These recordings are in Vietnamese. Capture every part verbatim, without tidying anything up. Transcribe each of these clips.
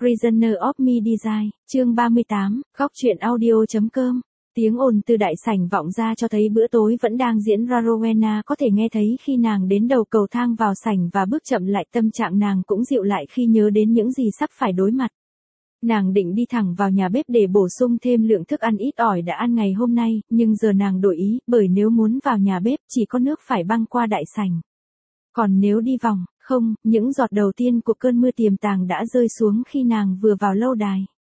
Prisoner of Me Design, chương ba mươi tám, góc truyện audio.com. Tiếng ồn từ đại sảnh vọng ra cho thấy bữa tối vẫn đang diễn ra. Rowena có thể nghe thấy khi nàng đến đầu cầu thang vào sảnh và bước chậm lại, tâm trạng nàng cũng dịu lại khi nhớ đến những gì sắp phải đối mặt. Nàng định đi thẳng vào nhà bếp để bổ sung thêm lượng thức ăn ít ỏi đã ăn ngày hôm nay, nhưng giờ nàng đổi ý, bởi nếu muốn vào nhà bếp chỉ có nước phải băng qua đại sảnh. Còn nếu đi vòng, không, những giọt đầu tiên của cơn mưa tiềm tàng đã rơi xuống khi nàng vừa vào lâu đài.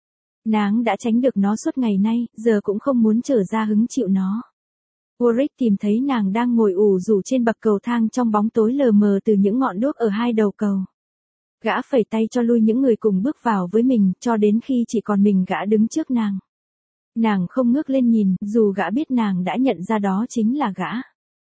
Nàng đã tránh được nó suốt ngày nay, giờ cũng không muốn trở ra hứng chịu nó. Ulrich tìm thấy nàng đang ngồi ủ rũ trên bậc cầu thang trong bóng tối lờ mờ từ những ngọn đuốc ở hai đầu cầu. Gã phẩy tay cho lui những người cùng bước vào với mình, cho đến khi chỉ còn mình gã đứng trước nàng. Nàng không ngước lên nhìn, dù gã biết nàng đã nhận ra đó chính là gã.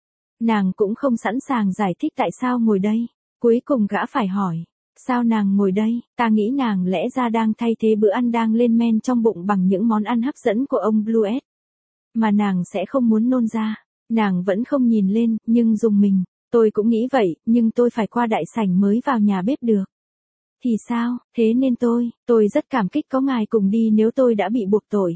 Nàng cũng không sẵn sàng giải thích tại sao ngồi đây. Cuối cùng gã phải hỏi, sao nàng ngồi đây? Ta nghĩ nàng lẽ ra đang thay thế bữa ăn đang lên men trong bụng bằng những món ăn hấp dẫn của ông Bluet. Mà nàng sẽ không muốn nôn ra. Nàng vẫn không nhìn lên, nhưng dùng mình. Tôi cũng nghĩ vậy, nhưng tôi phải qua đại sảnh mới vào nhà bếp được. Thì sao, thế nên tôi, tôi rất cảm kích có ngài cùng đi nếu tôi đã bị buộc tội.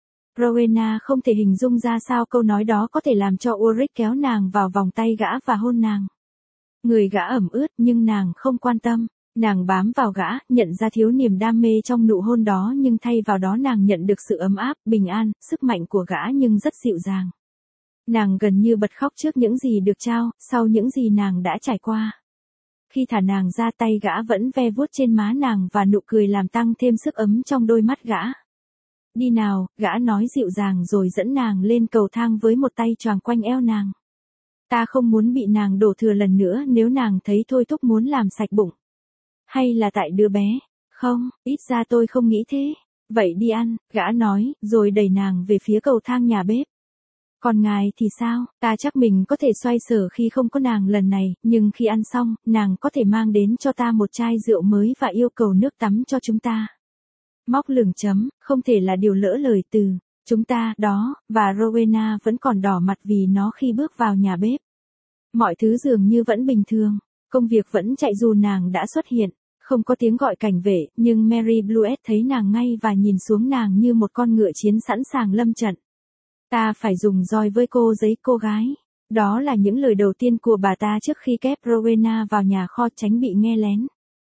Rowena không thể hình dung ra sao câu nói đó có thể làm cho Ulrich kéo nàng vào vòng tay gã và hôn nàng. Người gã ẩm ướt nhưng nàng không quan tâm. Nàng bám vào gã, nhận ra thiếu niềm đam mê trong nụ hôn đó, nhưng thay vào đó nàng nhận được sự ấm áp, bình an, sức mạnh của gã nhưng rất dịu dàng. Nàng gần như bật khóc trước những gì được trao, sau những gì nàng đã trải qua. Khi thả nàng ra, tay gã vẫn ve vuốt trên má nàng và nụ cười làm tăng thêm sức ấm trong đôi mắt gã. Đi nào, gã nói dịu dàng rồi dẫn nàng lên cầu thang với một tay choàng quanh eo nàng. Ta không muốn bị nàng đổ thừa lần nữa nếu nàng thấy thôi thúc muốn làm sạch bụng. Hay là tại đứa bé? Không, ít ra tôi không nghĩ thế. Vậy đi ăn, gã nói, rồi đẩy nàng về phía cầu thang nhà bếp. Còn ngài thì sao? Ta chắc mình có thể xoay sở khi không có nàng lần này, nhưng khi ăn xong, nàng có thể mang đến cho ta một chai rượu mới và yêu cầu nước tắm cho chúng ta. Móc lửng chấm, không thể là điều lỡ lời từ chúng ta đó, và Rowena vẫn còn đỏ mặt vì nó khi bước vào nhà bếp. Mọi thứ dường như vẫn bình thường, công việc vẫn chạy dù nàng đã xuất hiện, không có tiếng gọi cảnh vệ, nhưng Mary Bluet thấy nàng ngay và nhìn xuống nàng như một con ngựa chiến sẵn sàng lâm trận. Ta phải dùng roi với cô giấy cô gái. Đó là những lời đầu tiên của bà ta trước khi kép Rowena vào nhà kho tránh bị nghe lén.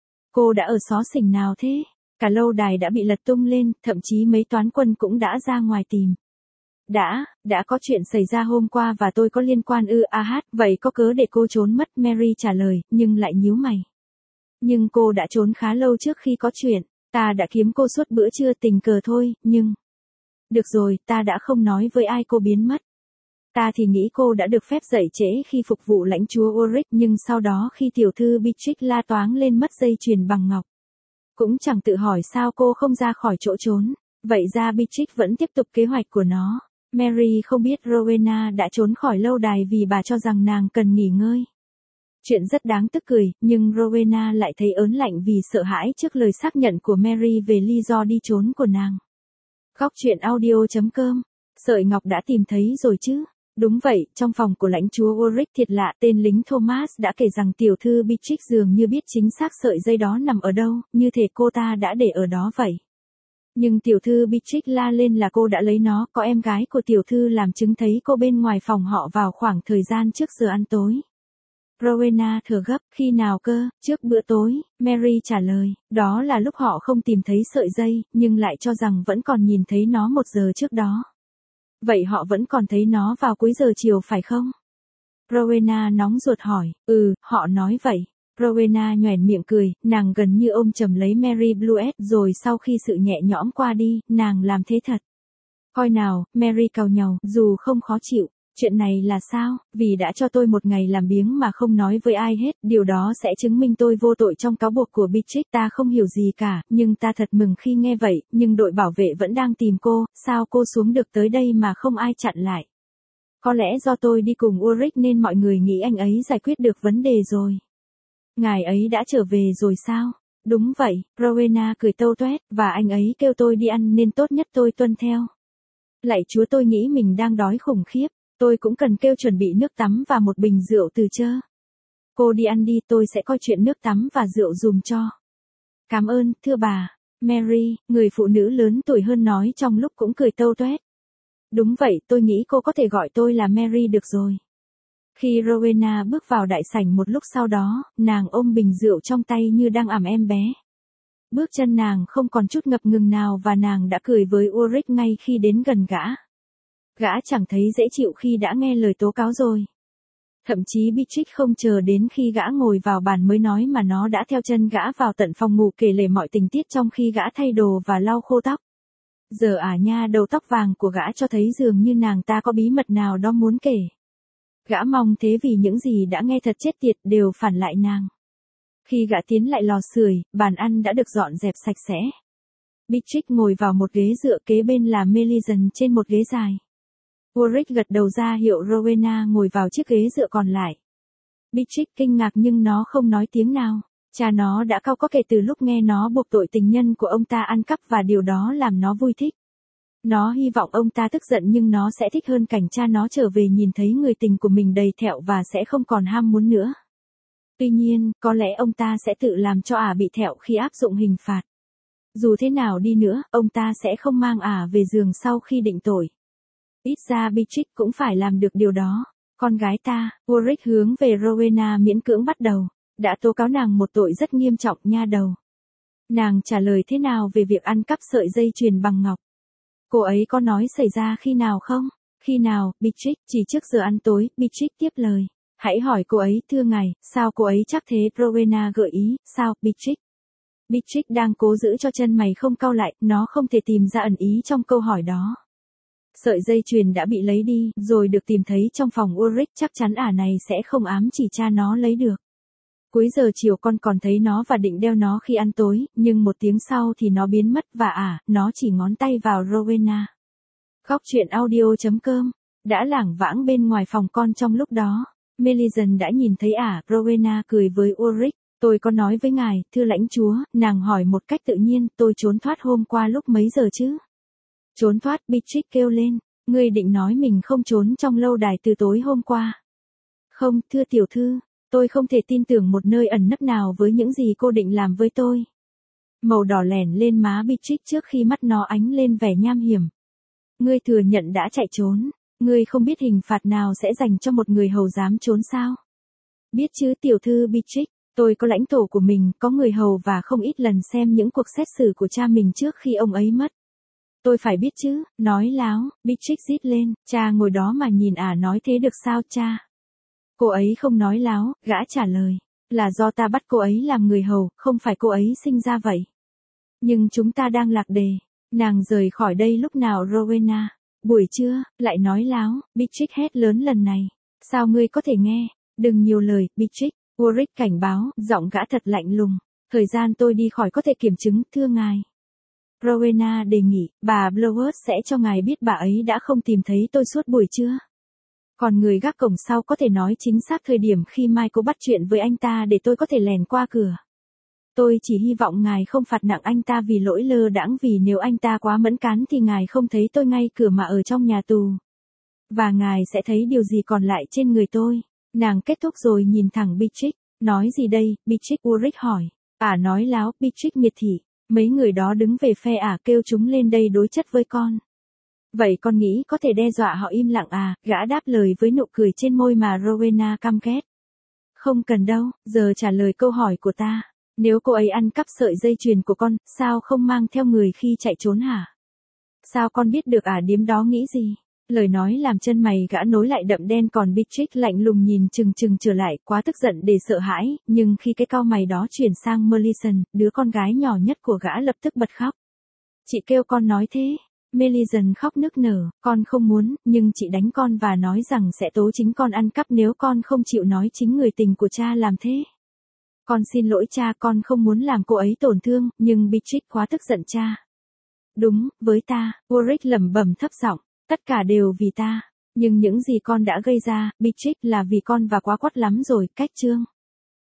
Cô đã ở xó xỉnh nào thế? Cả lâu đài đã bị lật tung lên, thậm chí mấy toán quân cũng đã ra ngoài tìm. Đã, đã có chuyện xảy ra hôm qua và tôi có liên quan ư a hát, vậy có cớ để cô trốn mất, Mary trả lời, nhưng lại nhíu mày. Nhưng cô đã trốn khá lâu trước khi có chuyện, ta đã kiếm cô suốt bữa trưa tình cờ thôi, nhưng... Được rồi, ta đã không nói với ai cô biến mất. Ta thì nghĩ cô đã được phép dậy trễ khi phục vụ lãnh chúa Ulrich, nhưng sau đó khi tiểu thư Beatrix la toáng lên mất dây chuyền bằng ngọc. Cũng chẳng tự hỏi sao cô không ra khỏi chỗ trốn, vậy ra Beatrix vẫn tiếp tục kế hoạch của nó. Mary không biết Rowena đã trốn khỏi lâu đài vì bà cho rằng nàng cần nghỉ ngơi. Chuyện rất đáng tức cười, nhưng Rowena lại thấy ớn lạnh vì sợ hãi trước lời xác nhận của Mary về lý do đi trốn của nàng. Góc truyện audio.com. Sợi ngọc đã tìm thấy rồi chứ? Đúng vậy, trong phòng của lãnh chúa Ulrich thiệt lạ, tên lính Thomas đã kể rằng tiểu thư Beatrix dường như biết chính xác sợi dây đó nằm ở đâu, như thể cô ta đã để ở đó vậy. Nhưng tiểu thư Beatrix la lên là cô đã lấy nó, có em gái của tiểu thư làm chứng thấy cô bên ngoài phòng họ vào khoảng thời gian trước giờ ăn tối. Rowena thở gấp, khi nào cơ, trước bữa tối, Mary trả lời, đó là lúc họ không tìm thấy sợi dây, nhưng lại cho rằng vẫn còn nhìn thấy nó một giờ trước đó. Vậy họ vẫn còn thấy nó vào cuối giờ chiều phải không? Rowena nóng ruột hỏi, ừ, họ nói vậy. Rowena nhoẻn miệng cười, nàng gần như ôm chầm lấy Mary Bluet rồi sau khi sự nhẹ nhõm qua đi, nàng làm thế thật. Coi nào, Mary càu nhàu, dù không khó chịu. Chuyện này là sao? Vì đã cho tôi một ngày làm biếng mà không nói với ai hết, điều đó sẽ chứng minh tôi vô tội trong cáo buộc của Beatrix. Ta không hiểu gì cả, nhưng ta thật mừng khi nghe vậy, nhưng đội bảo vệ vẫn đang tìm cô, sao cô xuống được tới đây mà không ai chặn lại? Có lẽ do tôi đi cùng Ulrich nên mọi người nghĩ anh ấy giải quyết được vấn đề rồi. Ngài ấy đã trở về rồi sao? Đúng vậy, Rowena cười tâu toét, và anh ấy kêu tôi đi ăn nên tốt nhất tôi tuân theo. Lạy Chúa, tôi nghĩ mình đang đói khủng khiếp. Tôi cũng cần kêu chuẩn bị nước tắm và một bình rượu từ chơ. Cô đi ăn đi, tôi sẽ coi chuyện nước tắm và rượu dùm cho. Cảm ơn, thưa bà. Mary, người phụ nữ lớn tuổi hơn nói trong lúc cũng cười tâu tuét. Đúng vậy, tôi nghĩ cô có thể gọi tôi là Mary được rồi. Khi Rowena bước vào đại sảnh một lúc sau đó, nàng ôm bình rượu trong tay như đang ẵm em bé. Bước chân nàng không còn chút ngập ngừng nào và nàng đã cười với Ulrich ngay khi đến gần gã. Gã chẳng thấy dễ chịu khi đã nghe lời tố cáo rồi. Thậm chí Beatrix không chờ đến khi gã ngồi vào bàn mới nói mà nó đã theo chân gã vào tận phòng ngủ kể lể mọi tình tiết trong khi gã thay đồ và lau khô tóc. Giờ ả nha đầu tóc vàng của gã cho thấy dường như nàng ta có bí mật nào đó muốn kể. Gã mong thế vì những gì đã nghe thật chết tiệt đều phản lại nàng. Khi gã tiến lại lò sưởi, bàn ăn đã được dọn dẹp sạch sẽ. Beatrix ngồi vào một ghế dựa kế bên là Melisande trên một ghế dài. Ulrich gật đầu ra hiệu Rowena ngồi vào chiếc ghế dựa còn lại. Beatrix kinh ngạc nhưng nó không nói tiếng nào. Cha nó đã cau có kể từ lúc nghe nó buộc tội tình nhân của ông ta ăn cắp và điều đó làm nó vui thích. Nó hy vọng ông ta tức giận nhưng nó sẽ thích hơn cảnh cha nó trở về nhìn thấy người tình của mình đầy thẹo và sẽ không còn ham muốn nữa. Tuy nhiên, có lẽ ông ta sẽ tự làm cho ả bị thẹo khi áp dụng hình phạt. Dù thế nào đi nữa, ông ta sẽ không mang ả về giường sau khi định tội. Ít ra Beatrix cũng phải làm được điều đó. Con gái ta, Ulrich hướng về Rowena miễn cưỡng bắt đầu, đã tố cáo nàng một tội rất nghiêm trọng nha đầu. Nàng trả lời thế nào về việc ăn cắp sợi dây chuyền bằng ngọc? Cô ấy có nói xảy ra khi nào không? Khi nào, Beatrix? Chỉ trước giờ ăn tối, Beatrix tiếp lời. Hãy hỏi cô ấy, thưa ngài, sao cô ấy chắc thế? Rowena gợi ý, sao, Beatrix? Beatrix đang cố giữ cho chân mày không cau lại, nó không thể tìm ra ẩn ý trong câu hỏi đó. Sợi dây chuyền đã bị lấy đi, rồi được tìm thấy trong phòng Ulrich, chắc chắn ả này sẽ không ám chỉ cha nó lấy được. Cuối giờ chiều con còn thấy nó và định đeo nó khi ăn tối, nhưng một tiếng sau thì nó biến mất và ả, nó chỉ ngón tay vào Rowena. Góc truyện audio chấm com đã lảng vãng bên ngoài phòng con trong lúc đó. Melisande đã nhìn thấy ả, Rowena cười với Ulrich. Tôi có nói với ngài, thưa lãnh chúa, nàng hỏi một cách tự nhiên, tôi trốn thoát hôm qua lúc mấy giờ chứ? Trốn thoát, Beatrix kêu lên, ngươi định nói mình không trốn trong lâu đài từ tối hôm qua. Không, thưa tiểu thư, tôi không thể tin tưởng một nơi ẩn nấp nào với những gì cô định làm với tôi. Màu đỏ lẻn lên má Beatrix trước khi mắt nó ánh lên vẻ nham hiểm. Ngươi thừa nhận đã chạy trốn, ngươi không biết hình phạt nào sẽ dành cho một người hầu dám trốn sao? Biết chứ tiểu thư Beatrix, tôi có lãnh thổ của mình, có người hầu và không ít lần xem những cuộc xét xử của cha mình trước khi ông ấy mất. Tôi phải biết chứ, nói láo, Beatrix rít lên, cha ngồi đó mà nhìn ả nói thế được sao cha? Cô ấy không nói láo, gã trả lời, là do ta bắt cô ấy làm người hầu, không phải cô ấy sinh ra vậy. Nhưng chúng ta đang lạc đề, nàng rời khỏi đây lúc nào Rowena? Buổi trưa, lại nói láo, Beatrix hét lớn lần này, sao ngươi có thể nghe, đừng nhiều lời, Beatrix, Ulrich cảnh báo, giọng gã thật lạnh lùng, thời gian tôi đi khỏi có thể kiểm chứng, thưa ngài. Rowena đề nghị, bà Blowers sẽ cho ngài biết bà ấy đã không tìm thấy tôi suốt buổi trưa. Còn người gác cổng sau có thể nói chính xác thời điểm khi Michael bắt chuyện với anh ta để tôi có thể lèn qua cửa. Tôi chỉ hy vọng ngài không phạt nặng anh ta vì lỗi lơ đãng, vì nếu anh ta quá mẫn cán thì ngài không thấy tôi ngay cửa mà ở trong nhà tù. Và ngài sẽ thấy điều gì còn lại trên người tôi. Nàng kết thúc rồi nhìn thẳng Beatrix, nói gì đây, Beatrix? Ulrich hỏi. Ả nói láo, Beatrix miệt thị. Mấy người đó đứng về phe ả, kêu chúng lên đây đối chất với con. Vậy con nghĩ có thể đe dọa họ im lặng à? Gã đáp lời với nụ cười trên môi mà Rowena căm ghét. Không cần đâu, giờ trả lời câu hỏi của ta. Nếu cô ấy ăn cắp sợi dây chuyền của con, sao không mang theo người khi chạy trốn hả? Sao con biết được ả điếm đó nghĩ gì? Lời nói làm chân mày gã nối lại đậm đen, còn Beatrix lạnh lùng nhìn chừng chừng trở lại, quá tức giận để sợ hãi, nhưng khi cái cau mày đó chuyển sang Melisande, đứa con gái nhỏ nhất của gã lập tức bật khóc. Chị kêu con nói thế. Melisande khóc nức nở, con không muốn, nhưng chị đánh con và nói rằng sẽ tố chính con ăn cắp nếu con không chịu nói chính người tình của cha làm thế. Con xin lỗi cha, con không muốn làm cô ấy tổn thương, nhưng Beatrix quá tức giận cha. Đúng, với ta, Ulrich lẩm bẩm thấp giọng, tất cả đều vì ta, nhưng những gì con đã gây ra, Beatrix, là vì con và quá quắt lắm rồi, cách chương.